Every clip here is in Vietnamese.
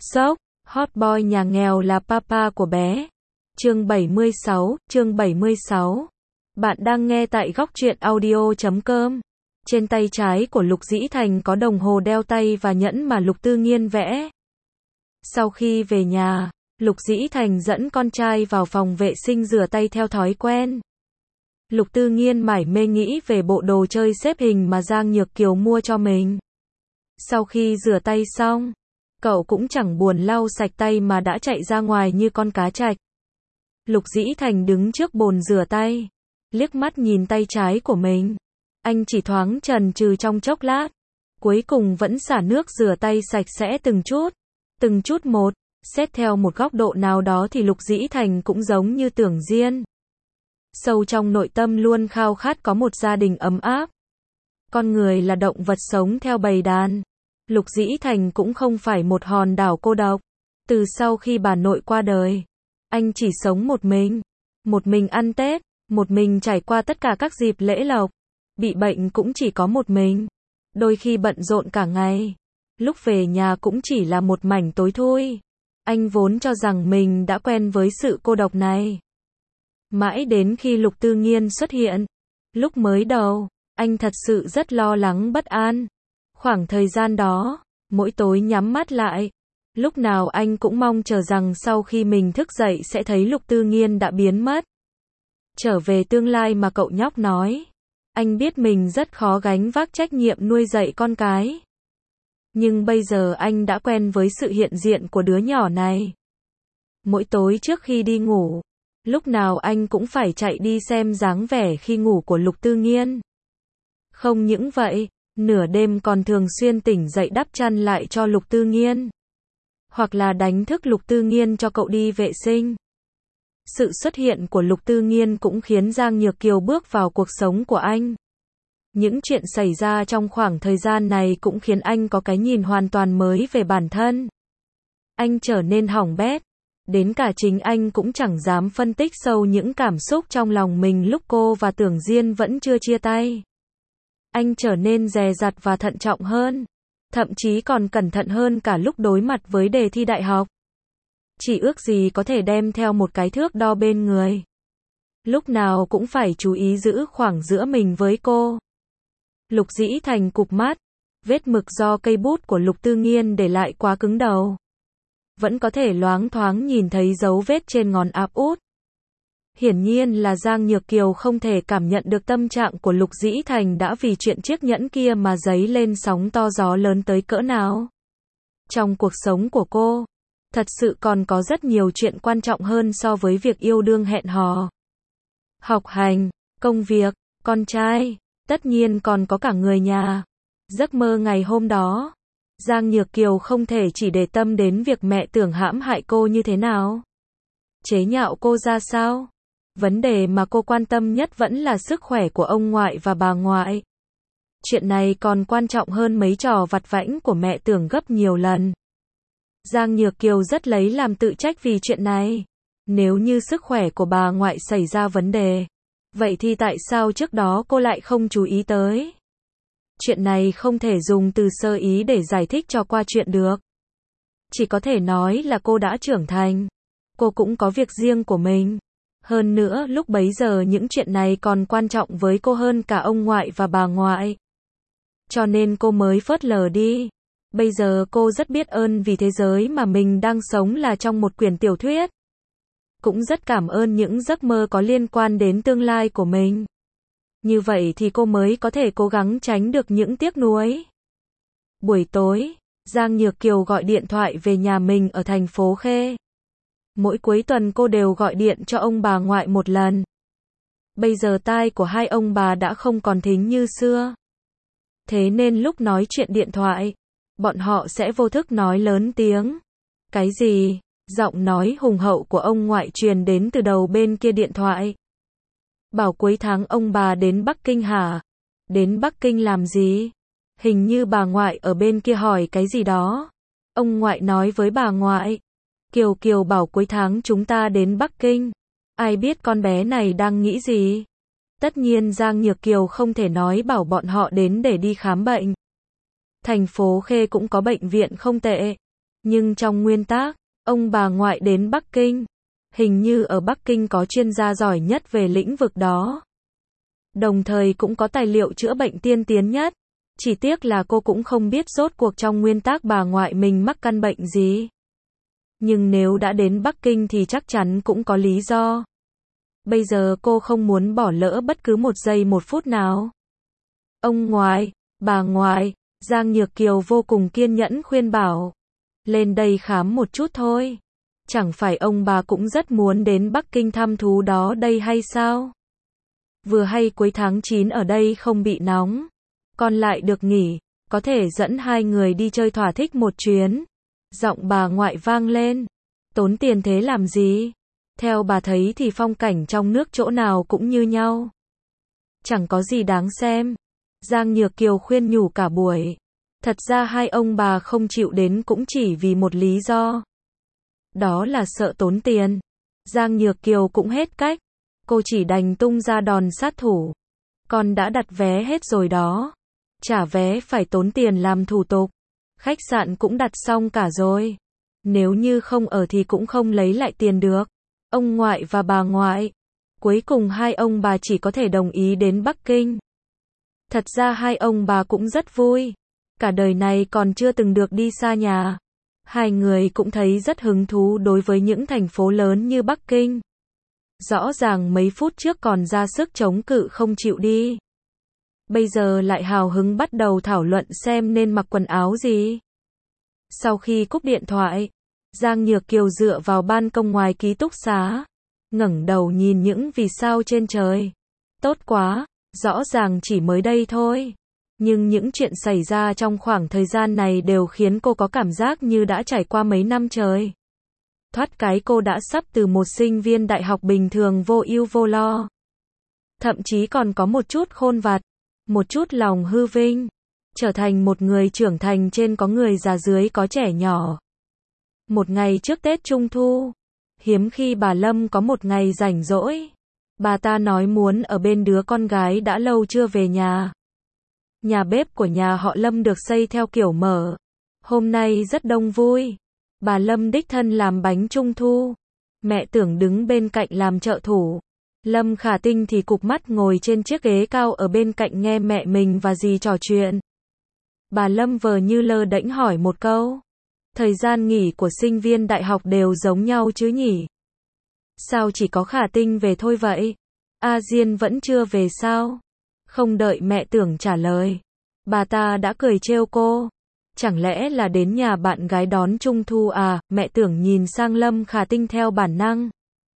Sốc, hot boy nhà nghèo là papa của bé. Chương 76. Bạn đang nghe tại góc truyện audio.com. Trên tay trái của Lục Dĩ Thành có đồng hồ đeo tay và nhẫn mà Lục Tư Nghiên vẽ. Sau khi về nhà, Lục Dĩ Thành dẫn con trai vào phòng vệ sinh rửa tay theo thói quen. Lục Tư Nghiên mải mê nghĩ về bộ đồ chơi xếp hình mà Giang Nhược Kiều mua cho mình. Sau khi rửa tay xong, cậu cũng chẳng buồn lau sạch tay mà đã chạy ra ngoài như con cá trạch. Lục Dĩ Thành đứng trước bồn rửa tay, liếc mắt nhìn tay trái của mình. Anh chỉ thoáng chần chừ trong chốc lát, cuối cùng vẫn xả nước rửa tay sạch sẽ từng chút một. Xét theo một góc độ nào đó thì Lục Dĩ Thành cũng giống như Tưởng Diên. Sâu trong nội tâm luôn khao khát có một gia đình ấm áp. Con người là động vật sống theo bầy đàn. Lục Dĩ Thành cũng không phải một hòn đảo cô độc. Từ sau khi bà nội qua đời, anh chỉ sống một mình ăn Tết, một mình trải qua tất cả các dịp lễ lộc. Bị bệnh cũng chỉ có một mình. Đôi khi bận rộn cả ngày, lúc về nhà cũng chỉ là một mảnh tối thui. Anh vốn cho rằng mình đã quen với sự cô độc này. Mãi đến khi Lục Tư Nghiên xuất hiện, lúc mới đầu, anh thật sự rất lo lắng bất an. Khoảng thời gian đó, mỗi tối nhắm mắt lại, lúc nào anh cũng mong chờ rằng sau khi mình thức dậy sẽ thấy Lục Tư Nghiên đã biến mất. Trở về tương lai mà cậu nhóc nói. Anh biết mình rất khó gánh vác trách nhiệm nuôi dạy con cái. Nhưng bây giờ anh đã quen với sự hiện diện của đứa nhỏ này. Mỗi tối trước khi đi ngủ, lúc nào anh cũng phải chạy đi xem dáng vẻ khi ngủ của Lục Tư Nghiên. Không những vậy, nửa đêm còn thường xuyên tỉnh dậy đắp chăn lại cho Lục Tư Nghiên. Hoặc là đánh thức Lục Tư Nghiên cho cậu đi vệ sinh. Sự xuất hiện của Lục Tư Nghiên cũng khiến Giang Nhược Kiều bước vào cuộc sống của anh. Những chuyện xảy ra trong khoảng thời gian này cũng khiến anh có cái nhìn hoàn toàn mới về bản thân. Anh trở nên hỏng bét. Đến cả chính anh cũng chẳng dám phân tích sâu những cảm xúc trong lòng mình lúc cô và Tưởng Diên vẫn chưa chia tay. Anh trở nên dè dặt và thận trọng hơn. Thậm chí còn cẩn thận hơn cả lúc đối mặt với đề thi đại học. Chỉ ước gì có thể đem theo một cái thước đo bên người. Lúc nào cũng phải chú ý giữ khoảng giữa mình với cô. Lục Dĩ Thành cụp mắt. Vết mực do cây bút của Lục Tư Nghiên để lại quá cứng đầu. Vẫn có thể loáng thoáng nhìn thấy dấu vết trên ngón áp út. Hiển nhiên là Giang Nhược Kiều không thể cảm nhận được tâm trạng của Lục Dĩ Thành đã vì chuyện chiếc nhẫn kia mà dấy lên sóng to gió lớn tới cỡ nào. Trong cuộc sống của cô, thật sự còn có rất nhiều chuyện quan trọng hơn so với việc yêu đương hẹn hò. Học hành, công việc, con trai, tất nhiên còn có cả người nhà. Giấc mơ ngày hôm đó, Giang Nhược Kiều không thể chỉ để tâm đến việc mẹ Tưởng hãm hại cô như thế nào, chế nhạo cô ra sao. Vấn đề mà cô quan tâm nhất vẫn là sức khỏe của ông ngoại và bà ngoại. Chuyện này còn quan trọng hơn mấy trò vặt vãnh của mẹ Tưởng gấp nhiều lần. Giang Nhược Kiều rất lấy làm tự trách vì chuyện này. Nếu như sức khỏe của bà ngoại xảy ra vấn đề, vậy thì tại sao trước đó cô lại không chú ý tới? Chuyện này không thể dùng từ sơ ý để giải thích cho qua chuyện được. Chỉ có thể nói là cô đã trưởng thành. Cô cũng có việc riêng của mình. Hơn nữa lúc bấy giờ những chuyện này còn quan trọng với cô hơn cả ông ngoại và bà ngoại. Cho nên cô mới phớt lờ đi. Bây giờ cô rất biết ơn vì thế giới mà mình đang sống là trong một quyển tiểu thuyết. Cũng rất cảm ơn những giấc mơ có liên quan đến tương lai của mình. Như vậy thì cô mới có thể cố gắng tránh được những tiếc nuối. Buổi tối, Giang Nhược Kiều gọi điện thoại về nhà mình ở thành phố Khê. Mỗi cuối tuần cô đều gọi điện cho ông bà ngoại một lần. Bây giờ tai của hai ông bà đã không còn thính như xưa. Thế nên lúc nói chuyện điện thoại, bọn họ sẽ vô thức nói lớn tiếng. Cái gì? Giọng nói hùng hậu của ông ngoại truyền đến từ đầu bên kia điện thoại. Bảo cuối tháng ông bà đến Bắc Kinh hả? Đến Bắc Kinh làm gì? Hình như bà ngoại ở bên kia hỏi cái gì đó. Ông ngoại nói với bà ngoại. Kiều bảo cuối tháng chúng ta đến Bắc Kinh. Ai biết con bé này đang nghĩ gì? Tất nhiên Giang Nhược Kiều không thể nói bảo bọn họ đến để đi khám bệnh. Thành phố Khê cũng có bệnh viện không tệ. Nhưng trong nguyên tắc, ông bà ngoại đến Bắc Kinh. Hình như ở Bắc Kinh có chuyên gia giỏi nhất về lĩnh vực đó. Đồng thời cũng có tài liệu chữa bệnh tiên tiến nhất. Chỉ tiếc là cô cũng không biết rốt cuộc trong nguyên tắc bà ngoại mình mắc căn bệnh gì. Nhưng nếu đã đến Bắc Kinh thì chắc chắn cũng có lý do. Bây giờ cô không muốn bỏ lỡ bất cứ một giây một phút nào. Ông ngoại, bà ngoại, Giang Nhược Kiều vô cùng kiên nhẫn khuyên bảo. Lên đây khám một chút thôi. Chẳng phải ông bà cũng rất muốn đến Bắc Kinh thăm thú đó đây hay sao? Vừa hay cuối tháng 9 ở đây không bị nóng. Con lại được nghỉ, có thể dẫn hai người đi chơi thỏa thích một chuyến. Giọng bà ngoại vang lên. Tốn tiền thế làm gì? Theo bà thấy thì phong cảnh trong nước chỗ nào cũng như nhau. Chẳng có gì đáng xem. Giang Nhược Kiều khuyên nhủ cả buổi. Thật ra hai ông bà không chịu đến cũng chỉ vì một lý do. Đó là sợ tốn tiền. Giang Nhược Kiều cũng hết cách. Cô chỉ đành tung ra đòn sát thủ. Con đã đặt vé hết rồi đó. Trả vé phải tốn tiền làm thủ tục. Khách sạn cũng đặt xong cả rồi. Nếu như không ở thì cũng không lấy lại tiền được. Ông ngoại và bà ngoại. Cuối cùng hai ông bà chỉ có thể đồng ý đến Bắc Kinh. Thật ra hai ông bà cũng rất vui. Cả đời này còn chưa từng được đi xa nhà. Hai người cũng thấy rất hứng thú đối với những thành phố lớn như Bắc Kinh. Rõ ràng mấy phút trước còn ra sức chống cự không chịu đi. Bây giờ lại hào hứng bắt đầu thảo luận xem nên mặc quần áo gì. Sau khi cúp điện thoại, Giang Nhược Kiều dựa vào ban công ngoài ký túc xá, ngẩng đầu nhìn những vì sao trên trời. Tốt quá, rõ ràng chỉ mới đây thôi. Nhưng những chuyện xảy ra trong khoảng thời gian này đều khiến cô có cảm giác như đã trải qua mấy năm trời. Thoát cái cô đã sắp từ một sinh viên đại học bình thường vô ưu vô lo. Thậm chí còn có một chút khôn vặt, một chút lòng hư vinh. Trở thành một người trưởng thành trên có người già dưới có trẻ nhỏ. Một ngày trước Tết Trung Thu, hiếm khi bà Lâm có một ngày rảnh rỗi. Bà ta nói muốn ở bên đứa con gái đã lâu chưa về nhà. Nhà bếp của nhà họ Lâm được xây theo kiểu mở. Hôm nay rất đông vui. Bà Lâm đích thân làm bánh Trung Thu. Mẹ Tưởng đứng bên cạnh làm trợ thủ. Lâm Khả Tinh thì cụp mắt ngồi trên chiếc ghế cao ở bên cạnh nghe mẹ mình và dì trò chuyện. Bà Lâm vờ như lơ đễnh hỏi một câu. Thời gian nghỉ của sinh viên đại học đều giống nhau chứ nhỉ? Sao chỉ có Khả Tinh về thôi vậy? A Diên vẫn chưa về sao? Không đợi mẹ Tưởng trả lời. Bà ta đã cười trêu cô. Chẳng lẽ là đến nhà bạn gái đón Trung Thu à? Mẹ Tưởng nhìn sang Lâm Khả Tinh theo bản năng.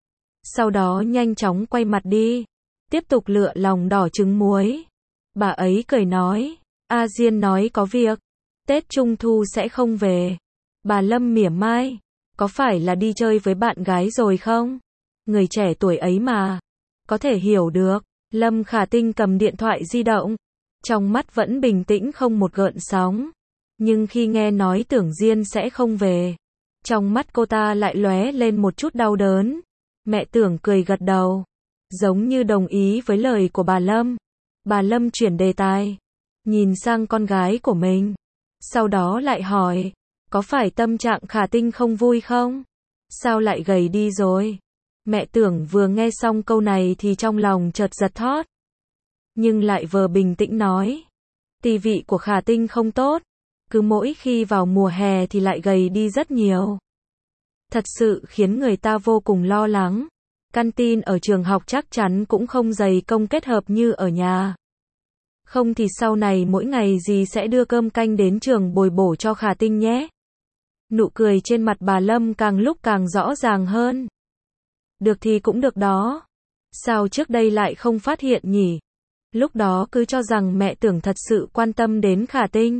Sau đó nhanh chóng quay mặt đi. Tiếp tục lựa lòng đỏ trứng muối. Bà ấy cười nói. A Diên nói có việc. Tết Trung Thu sẽ không về. Bà Lâm mỉa mai. Có phải là đi chơi với bạn gái rồi không? Người trẻ tuổi ấy mà. Có thể hiểu được. Lâm Khả Tinh cầm điện thoại di động. Trong mắt vẫn bình tĩnh không một gợn sóng. Nhưng khi nghe nói Tưởng Diên sẽ không về, trong mắt cô ta lại lóe lên một chút đau đớn. Mẹ Tưởng cười gật đầu, giống như đồng ý với lời của bà Lâm. Bà Lâm chuyển đề tài, nhìn sang con gái của mình. Sau đó lại hỏi, có phải tâm trạng Khả Tinh không vui không? Sao lại gầy đi rồi? Mẹ Tưởng vừa nghe xong câu này thì trong lòng chợt giật thót. Nhưng lại vờ bình tĩnh nói, tỳ vị của Khả Tinh không tốt. Cứ mỗi khi vào mùa hè thì lại gầy đi rất nhiều. Thật sự khiến người ta vô cùng lo lắng. Canteen ở trường học chắc chắn cũng không dày công kết hợp như ở nhà. Không thì sau này mỗi ngày dì sẽ đưa cơm canh đến trường bồi bổ cho Khả Tinh nhé. Nụ cười trên mặt bà Lâm càng lúc càng rõ ràng hơn. Được thì cũng được đó. Sao trước đây lại không phát hiện nhỉ? Lúc đó cứ cho rằng mẹ Tưởng thật sự quan tâm đến Khả Tinh.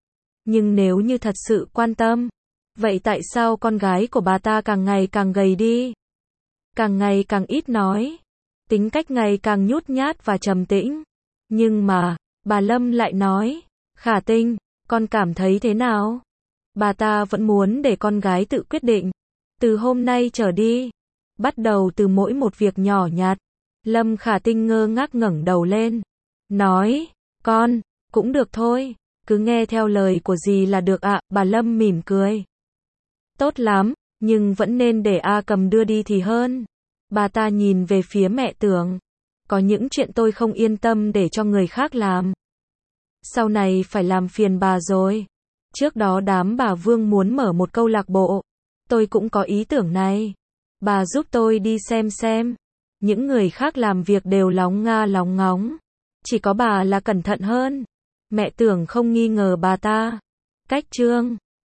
Nhưng nếu như thật sự quan tâm, vậy tại sao con gái của bà ta càng ngày càng gầy đi? Càng ngày càng ít nói, tính cách ngày càng nhút nhát và trầm tĩnh. Nhưng mà, bà Lâm lại nói, Khả Tinh, con cảm thấy thế nào? Bà ta vẫn muốn để con gái tự quyết định. Từ hôm nay trở đi, bắt đầu từ mỗi một việc nhỏ nhặt. Lâm Khả Tinh ngơ ngác ngẩng đầu lên, nói, con, cũng được thôi. Cứ nghe theo lời của dì là được ạ. Bà Lâm mỉm cười. Tốt lắm, nhưng vẫn nên để A Cầm đưa đi thì hơn. Bà ta nhìn về phía mẹ Tưởng. Có những chuyện tôi không yên tâm để cho người khác làm. Sau này phải làm phiền bà rồi. Trước đó đám bà Vương muốn mở một câu lạc bộ. Tôi cũng có ý tưởng này. Bà giúp tôi đi xem. Những người khác làm việc đều lóng nga lóng ngóng. Chỉ có bà là cẩn thận hơn. Mẹ Tưởng không nghi ngờ bà ta. Cách chương